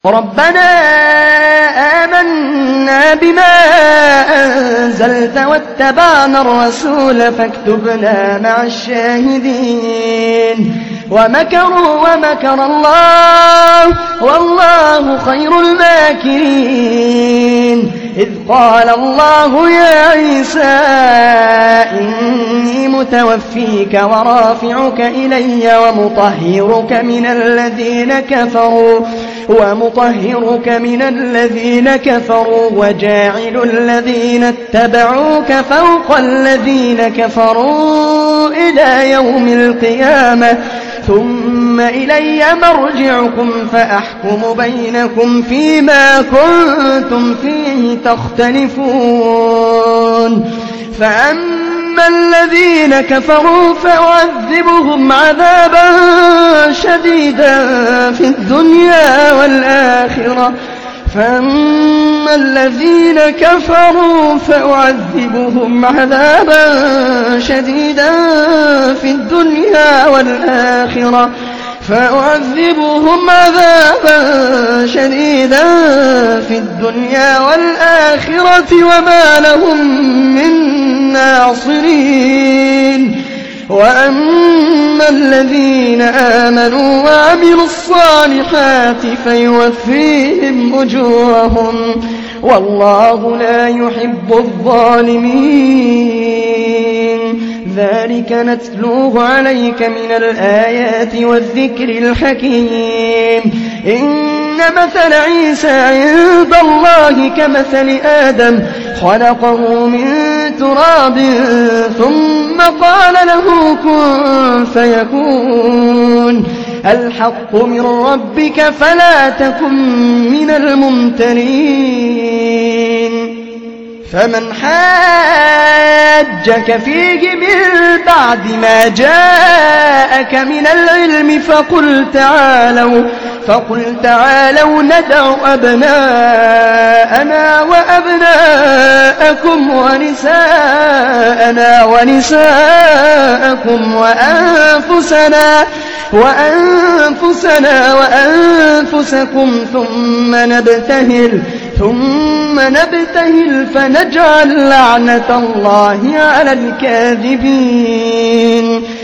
ربنا آمنا بما أنزلت واتبعنا الرسول فاكتبنا مع الشاهدين ومكروا ومكر الله والله خير الماكرين إذ قال الله يا عيسى إني متوفيك ورافعك إلي ومطهرك من الذين كفروا وجاعل الذين اتبعوك فوق الذين كفروا إلى يوم القيامة ثم إلي مرجعكم فأحكم بينكم فيما كنتم فيه تختلفون فأما الذين كفروا فأعذبهم عذابا شديدا في الدنيا والآخرة فأعذبهم عذابا شديدا في الدنيا والآخرة وما لهم من ناصرين وأما الذين آمنوا وعملوا الصالحات فيوفيهم أجورهم والله لا يحب الظالمين ذلك نتلوه عليك من الآيات والذكر الحكيم إن مثل عيسى عند الله كمثل آدم خلقه من تراب ثم قال له كن فيكون الحق من ربك فلا تكن من الممترين فمن حاجك فيه من بعد ما جاءك من العلم فقل تعالوا ندع أبناءنا وأبناءكم ونساءنا ونساءكم وأنفسنا وأنفسكم ثم نبتهل فنجعل لعنة الله على الكاذبين